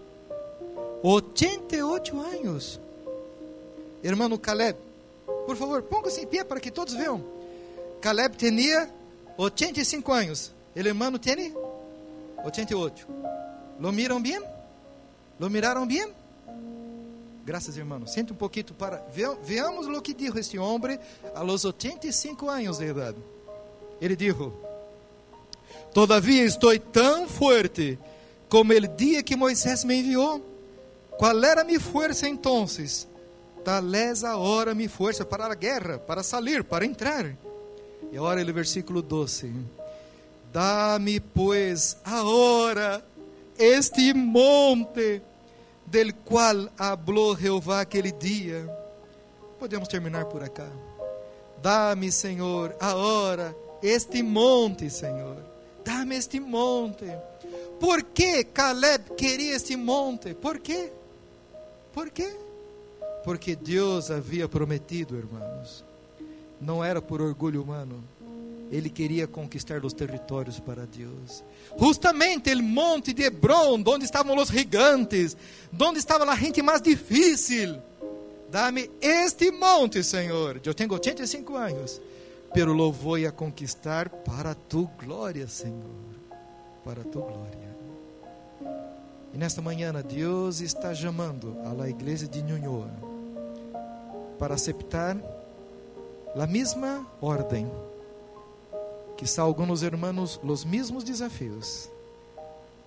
Speaker 3: 88 anos. Irmão Caleb, por favor, ponga-se em pé para que todos vejam. Caleb tinha 85 anos. El irmão tem 88. Lo miram bem? Lo miraram bem? Graças, irmão. Sente um pouquinho para... Veamos o que dijo este homem a los 85 anos de idade. Ele dijo: todavia estou tão forte como el dia que Moisés me enviou. Qual era minha força então? Tal es agora minha força para a guerra, para sair, para entrar. E agora o versículo 12. Dá-me, pois, agora este monte del qual hablou Jeová aquele dia. Podemos terminar por acá. Dá-me, Senhor, agora este monte, Senhor. Dá-me este monte. Por que Caleb queria este monte? Por quê? Por quê? Porque Deus havia prometido, irmãos. Não era por orgulho humano. Ele queria conquistar os territórios para Deus. Justamente o monte de Hebron, onde estavam os gigantes, onde estava a gente mais difícil. Dá-me este monte, Senhor. Eu tenho 85 anos, pero lo voy a conquistar para tu glória, Senhor. Para tu glória. E nesta manhã, Deus está chamando a la igreja de Ñuñoa para aceitar a mesma ordem. Quizá alguns irmãos, os mesmos desafios,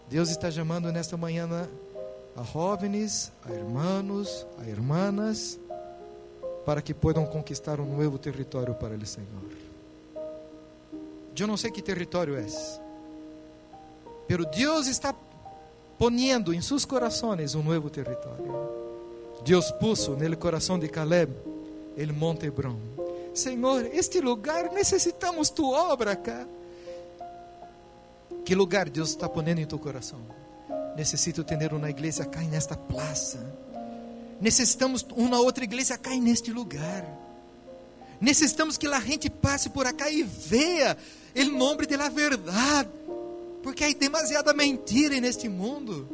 Speaker 3: Deus está chamando nesta manhã a jovens, a hermanos, a hermanas, para que possam conquistar um novo território para o Senhor. Eu não sei que território é, pero Deus está poniendo em seus corações um novo território. Deus puso no coração de Caleb el Monte Hebrón. Senhor, este lugar necessitamos tu obra acá. Que lugar Deus está ponendo em tu coração? Necessito ter uma igreja acá nesta praça. Necessitamos uma outra igreja acá neste lugar. Necessitamos que a gente passe por acá e veja o nome da verdade, porque há demasiada mentira neste mundo.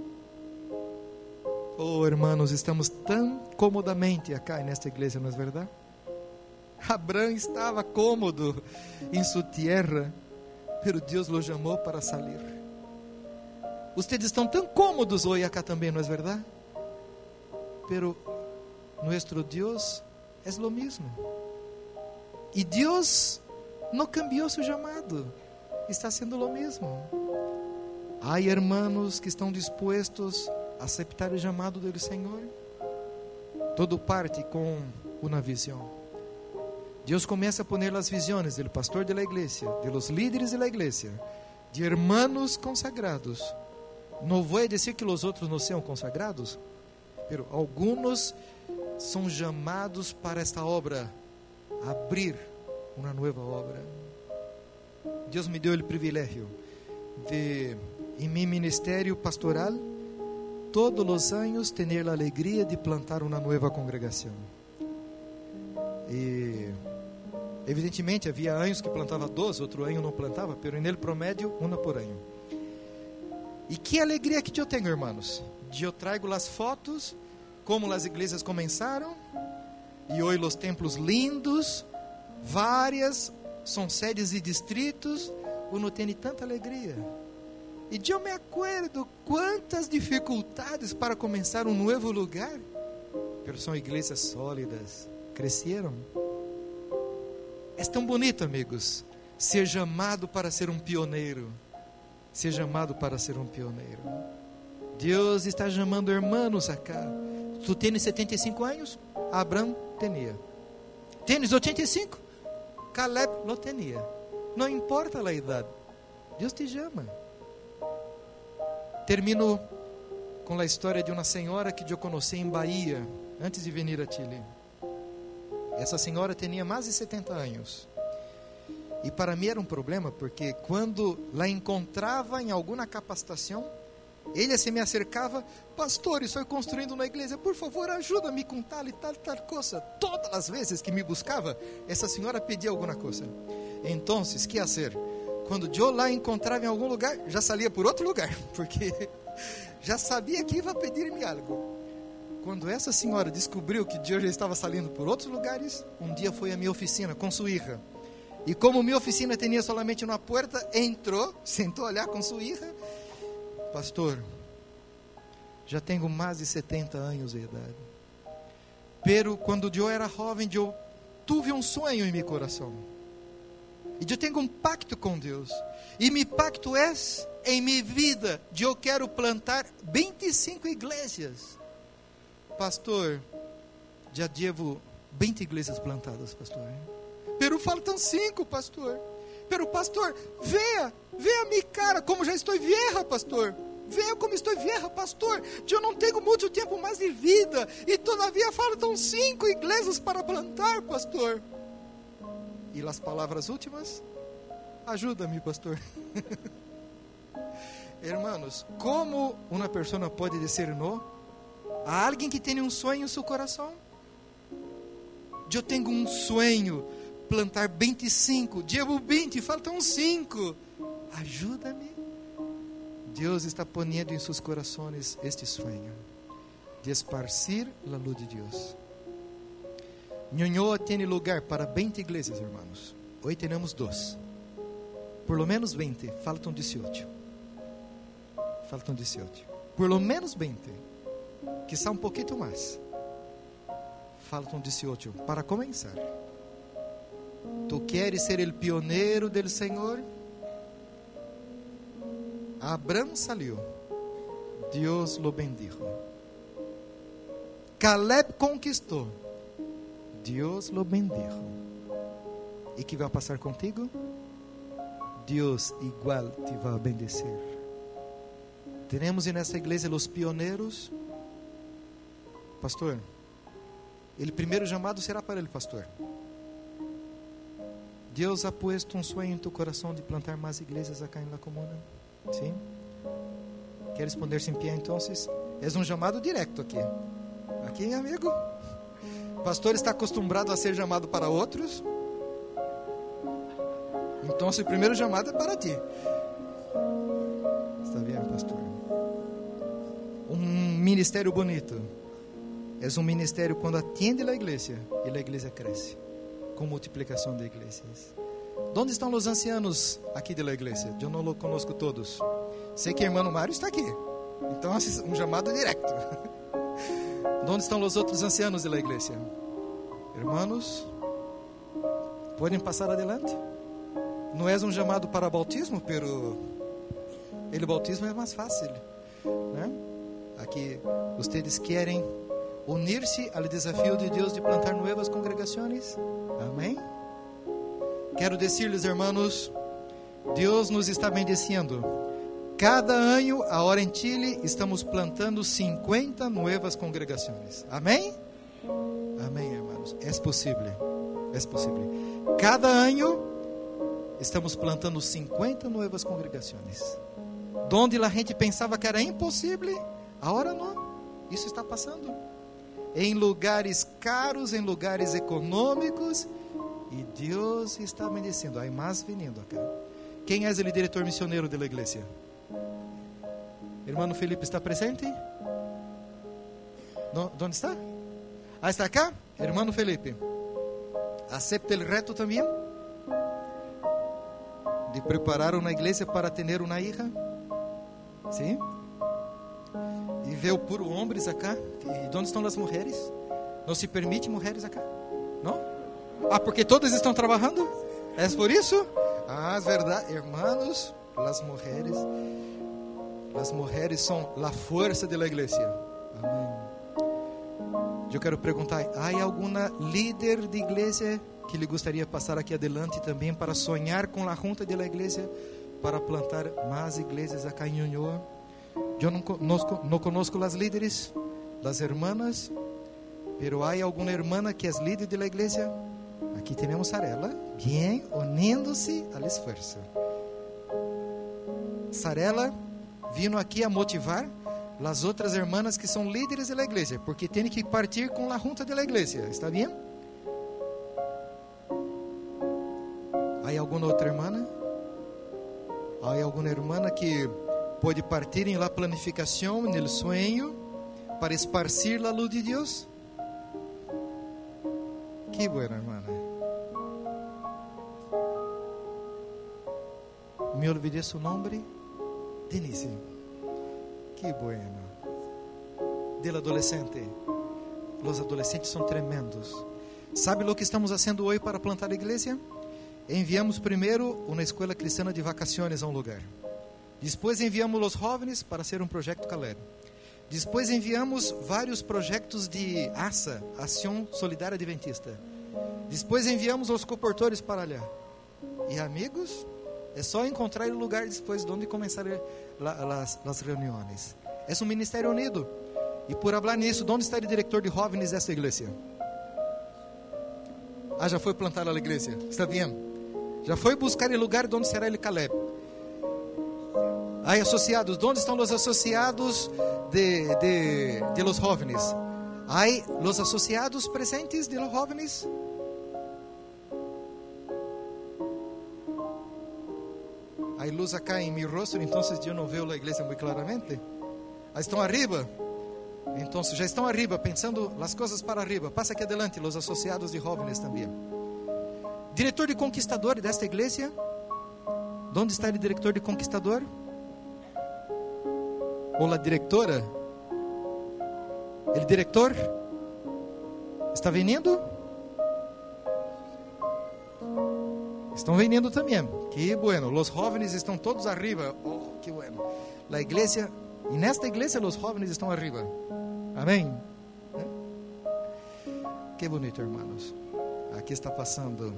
Speaker 3: Oh, hermanos, estamos tão comodamente acá nesta igreja, não é verdade? Abraão estava cômodo em sua terra, pero Deus lo chamou para sair. Ustedes estão tão cômodos hoje acá também, não é verdade? Pero nuestro Deus é lo mesmo. E Deus não cambiou seu chamado, está sendo lo mesmo. Há hermanos que estão dispostos a aceitar o chamado do Senhor. Todo parte com uma visão. Deus começa a poner as visões do pastor da igreja, de los líderes da igreja, de hermanos consagrados. Não vou dizer que os outros não sejam consagrados, pero alguns são chamados para esta obra, abrir uma nova obra. Deus me deu o privilégio de, em meu ministério pastoral, todos os anos ter a alegria de plantar uma nova congregação. E evidentemente havia anos que plantava 2, outro ano não plantava, pero nele promédio uma por ano. E que alegria que eu tenho, irmãos. Eu trago as fotos, como as igrejas começaram, e hoje os templos lindos, várias, são sedes de distritos, uno tem tanta alegria. E eu me acuerdo quantas dificuldades para começar um novo lugar, pero são igrejas sólidas, cresceram. É tão bonito, amigos, ser chamado para ser um pioneiro. Ser chamado para ser um pioneiro. Deus está chamando hermanos acá. Tu tens 75 anos? Abraão tinha. Tens 85? Caleb não tinha. Não importa a idade. Deus te chama. Termino com a história de uma senhora que eu conheci em Bahia, antes de vir a Chile. Essa senhora tinha mais de 70 anos. E para mim era um problema, porque quando la encontrava em alguma capacitação, ele se me acercava: pastor, estou construindo uma igreja, por favor, ajuda-me com tal e tal coisa. Todas as vezes que me buscava, essa senhora pedia alguma coisa. Então, o que fazer? Quando eu lá encontrava em algum lugar, já saía por outro lugar, porque já sabia que ia pedir-me algo. Quando essa senhora descobriu que eu já estava saindo por outros lugares, um dia foi à minha oficina com sua filha. E como minha oficina tinha solamente uma porta, entrou, sentou a olhar com sua filha: pastor, já tenho mais de 70 anos de idade. Pero quando eu era jovem, eu tive um sonho em meu coração. E eu tenho um pacto com Deus. E meu pacto é, em minha vida, eu quero plantar 25 igrejas. Pastor, já devo 20 igrejas plantadas, pastor. Pero faltam 5, pastor. Pero, pastor, veja minha cara, como já estou vieja, pastor. Veja como estou vieja, pastor. Eu não tenho muito tempo mais de vida. E todavia faltam 5 igrejas para plantar, pastor. E as palavras últimas? Ajuda-me, pastor. Hermanos, como uma pessoa pode dizer não a alguém que tem um sonho em seu coração? Eu tenho um sonho, plantar 25, llevo 20, faltam 5. Ajuda-me. Deus está poniendo em seus corações este sonho de esparcir a luz de Deus. Ñuñoa tem lugar para 20 igrejas, hermanos. Hoje temos 2. Por lo menos 20, faltam 18. Faltam 18. Por lo menos 20. Quizá um pouquinho mais. Faltam 18 para começar. Tu queres ser o pioneiro do Senhor? Abraão saiu Dios lo bendijo. Caleb conquistou, Deus lo bendijo. E que vai passar contigo? Deus igual te vai bendecer. Temos nessa igreja os pioneiros. Pastor, o primeiro chamado será para ele, pastor. Deus ha puesto um sonho em tu coração de plantar mais igrejas acá em la comuna. Sim? Quer responder-se em pé, então? É um chamado direto aqui. Aqui, amigo. O pastor está acostumado a ser chamado para outros. Então, o primeiro chamado é para ti. Está bem, pastor? Um ministério bonito é um ministério quando atende a igreja e a igreja cresce com multiplicação de igrejas. Onde estão os ancianos aqui da igreja? Eu não os conosco todos. Sei que o irmão Mário está aqui. Então, um chamado direto. Onde estão os outros ancianos da igreja? Irmãos, podem passar adelante? Não é um chamado para bautismo, pero o bautismo é mais fácil, né? Aqui, vocês querem unir-se ao desafio de Deus de plantar novas congregações? Amém? Quero dizer-lhes, irmãos, Deus nos está bendecindo. Cada ano, agora em Chile, estamos plantando 50 novas congregações. Amém? Amém, irmãos. É possível. É possível. Cada ano, estamos plantando 50 novas congregações. Donde a gente pensava que era impossível, agora não. Isso está passando. Em lugares caros, em lugares econômicos, e Deus está bendecendo. Há mais vindo acá. Quem é o diretor missioneiro da igreja? Irmão Felipe está presente? Onde está? Ah, está acá? Irmão Felipe, acepta o reto também de preparar uma igreja para ter uma hija? Sim? E ver o puro homens acá? E onde estão as mulheres? Não se permite mulheres acá? Não? Ah, porque todas estão trabalhando? É por isso? Ah, é verdade, irmãos, as mulheres são a força da igreja. Amém. Eu quero perguntar, há alguma líder de igreja que lhe gostaria de passar aqui adelante também para sonhar com a junta da igreja para plantar mais igrejas acá em Ñuñoa? Eu não conosco as líderes, as hermanas, pero há alguma hermana que é líder da igreja? Aqui temos Sarela, bem, unindo-se ao esforço. Sarela vindo aqui a motivar as outras hermanas que são líderes da igreja, porque tem que partir com a junta da igreja, está bem? Há alguma outra irmã? Há alguma irmã que pode partir em la planificação, no sonho, para esparcir a luz de Deus? Que buena, irmã. Me olvidei seu nome? Denise. Que bueno. Del adolescente. Os adolescentes são tremendos. Sabe o que estamos fazendo hoje para plantar a igreja? Enviamos primeiro uma escola cristã de vacações a um lugar. Depois enviamos os jovens para ser um projeto Caleb. Depois enviamos vários projetos de ASA, Ação Solidária Adventista. Depois enviamos os coportores para lá. E amigos, é só encontrar o lugar depois de onde começar as reuniões. É um ministério unido. E por falar nisso, onde está o diretor de jovens desta igreja? Ah, já foi plantar a igreja, está bem? Já foi buscar o lugar onde será ele Caleb. Aí, associados, onde estão os associados de los jóvenes? Aí, os associados presentes de los jóvenes? Há luz acá em meu rosto, então eu não vejo a igreja muito claramente. Aí estão arriba. Então, já estão arriba, pensando as coisas para arriba. Passa aqui adelante, os associados de jóvenes também. Diretor de conquistador desta igreja. Onde está o diretor de conquistador? Ou a diretora? O diretor? Está vindo? Estão vindo também. Que bueno. Os jóvenes estão todos arriba. Oh, que bueno. A igreja E nesta igreja os jovens estão arriba. Amém. Que bonito, hermanos. Aqui está passando.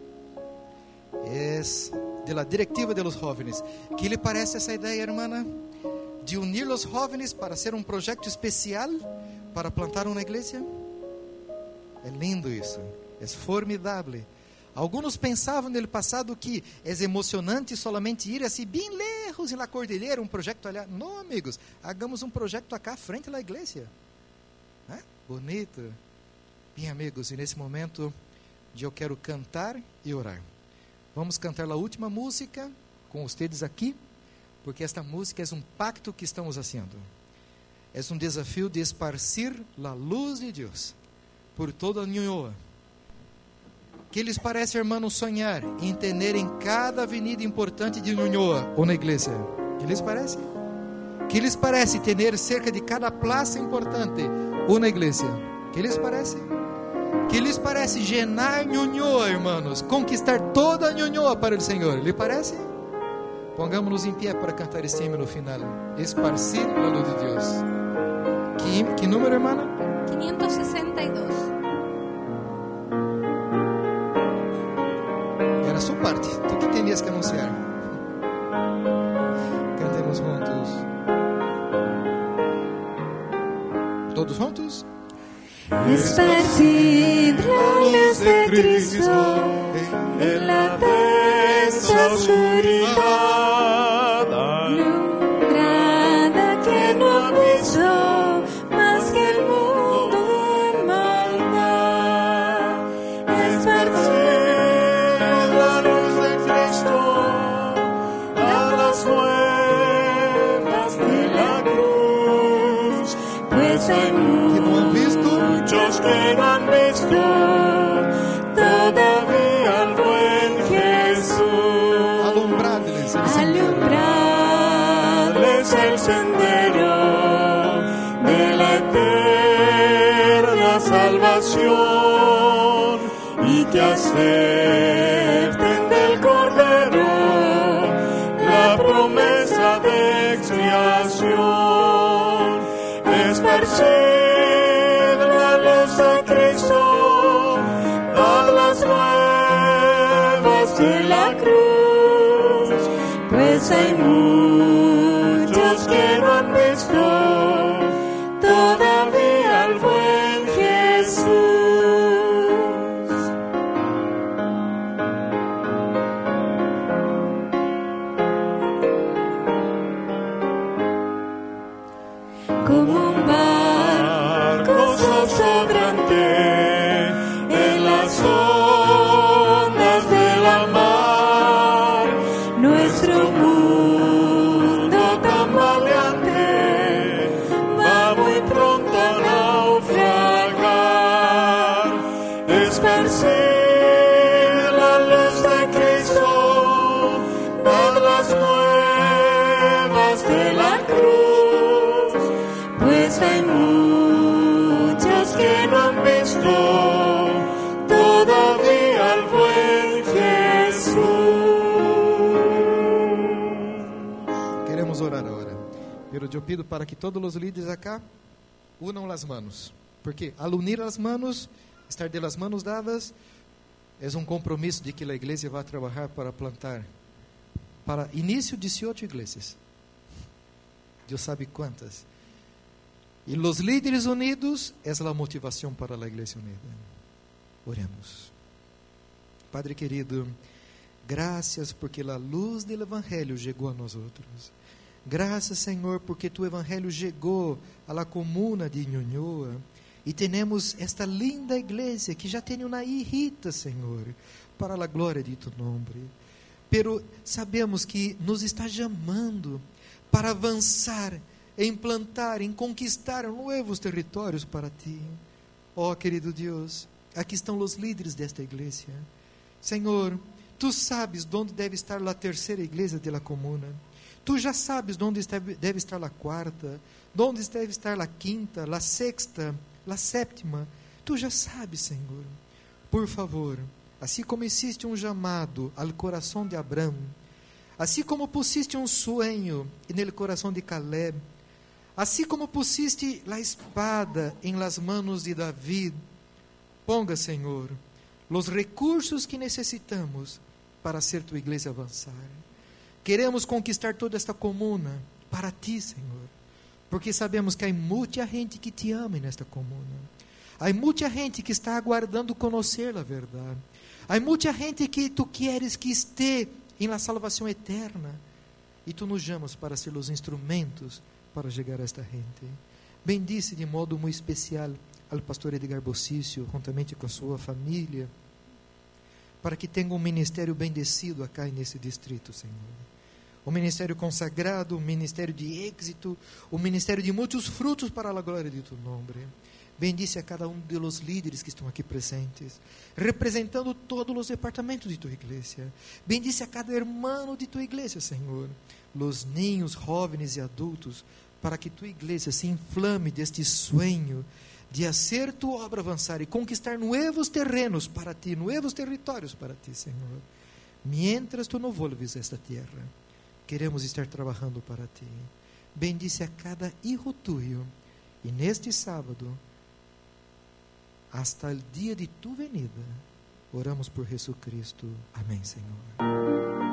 Speaker 3: É de la directiva de los jóvenes. Que lhe parece essa ideia, hermana? De unir os jóvenes para ser um projeto especial para plantar uma igreja? É lindo isso. É formidável. Alguns pensavam no passado que é emocionante solamente ir assim bem lejos na cordilheira, um projeto ali. Não, amigos, hagamos um projeto acá frente à igreja. Bonito. Bem, amigos, e nesse momento eu quero cantar e orar. Vamos cantar a última música com vocês aqui, porque esta música é um pacto que estamos fazendo. É um desafio de esparcir a luz de Deus por toda a Ñuñoa. Que lhes parece, hermanos, sonhar em ter em cada avenida importante de Ñuñoa uma igreja? Que lhes parece? Que lhes parece ter cerca de cada praça importante uma igreja? Que lhes parece? Que lhes parece llenar Ñuñoa, hermanos, conquistar toda a Ñuñoa para o Senhor? Lhe parece? Pongamos-nos em pé para cantar esse hino no final. Esparcir a luz de Deus. Que número, hermana?
Speaker 1: 562.
Speaker 3: Era sua parte. Tu que tenias que anunciar. Cantemos juntos. Todos juntos?
Speaker 1: Esparcid la luz de Cristo en la densa oscuridad, alumbrada que no ha visto más que el mundo de maldad. Esparcid la luz de Cristo a las nuevas de la cruz, pues hay muchos que no han visto todavía al buen Jesús. Alumbrarles el sendero de la eterna salvación, y que acepten del Cordero la promesa de expiación. Esparcir a Cristo a las nuevas de la cruz, pues hay muchos que no han visto todavía al buen Jesús. Como un barco zozobrante en las ondas de la mar, nuestro mundo tambaleante va muy pronto a naufragar. Esparcir la luz de Cristo a las nuevas de la cruz, pues hay muchos que no han visto todavía al buen Jesús.
Speaker 3: Queremos orar agora. Pero eu pido para que todos os líderes acá unam as manos, porque al unir as manos, estar de las manos dadas, é um compromisso de que a igreja vai trabalhar para plantar, para início 18 igrejas. Deus sabe quantas. E os líderes unidos é a motivação para a igreja unida. Oremos. Padre querido, graças porque a luz do Evangelho chegou a nós outros. Graças, Senhor, porque tu Evangelho chegou a la comuna de Ñuñoa e temos esta linda igreja que já tem uma hijita, Senhor, para a glória de tu nome. Pero sabemos que nos está chamando para avançar, em plantar, em conquistar novos territórios para ti. Oh, querido Deus, aqui estão os líderes desta igreja. Senhor, tu sabes onde deve estar a terceira igreja de la comuna. Tu já sabes onde deve estar a quarta, onde deve estar a quinta, a sexta, a sétima. Tu já sabes, Senhor. Por favor, assim como existe um chamado ao coração de Abraão, assim como pusiste um sonho no coração de Caleb, Así como pusiste la espada en las manos de David, ponga, Senhor, los recursos que necesitamos para hacer tu iglesia avançar. Queremos conquistar toda esta comuna para ti, Senhor, porque sabemos que há muita gente que te ama nesta comuna. Há muita gente que está aguardando conhecer a verdade. Há muita gente que tu queres que esteja em la salvação eterna. E tu nos chamas para ser os instrumentos para chegar a esta gente. Bendice de modo muito especial ao pastor Edgar Bocício, juntamente com a sua família, para que tenha um ministério bendecido acá nesse distrito, Senhor. Um ministério consagrado, um ministério de êxito, um ministério de muitos frutos para a glória de tu nome. Bendice a cada um dos líderes que estão aqui presentes, representando todos os departamentos de tua igreja. Bendice a cada irmão de tua igreja, Senhor. Los niños, jovens e adultos, para que tua igreja se inflame deste sonho de fazer tua obra avançar e conquistar novos terrenos para ti, novos territórios para ti, Senhor. Mientras tu não volves a esta terra, queremos estar trabalhando para ti. Bendice a cada hijo tuyo e neste sábado, hasta o dia de tu venida, oramos por Jesucristo. Amém, Senhor.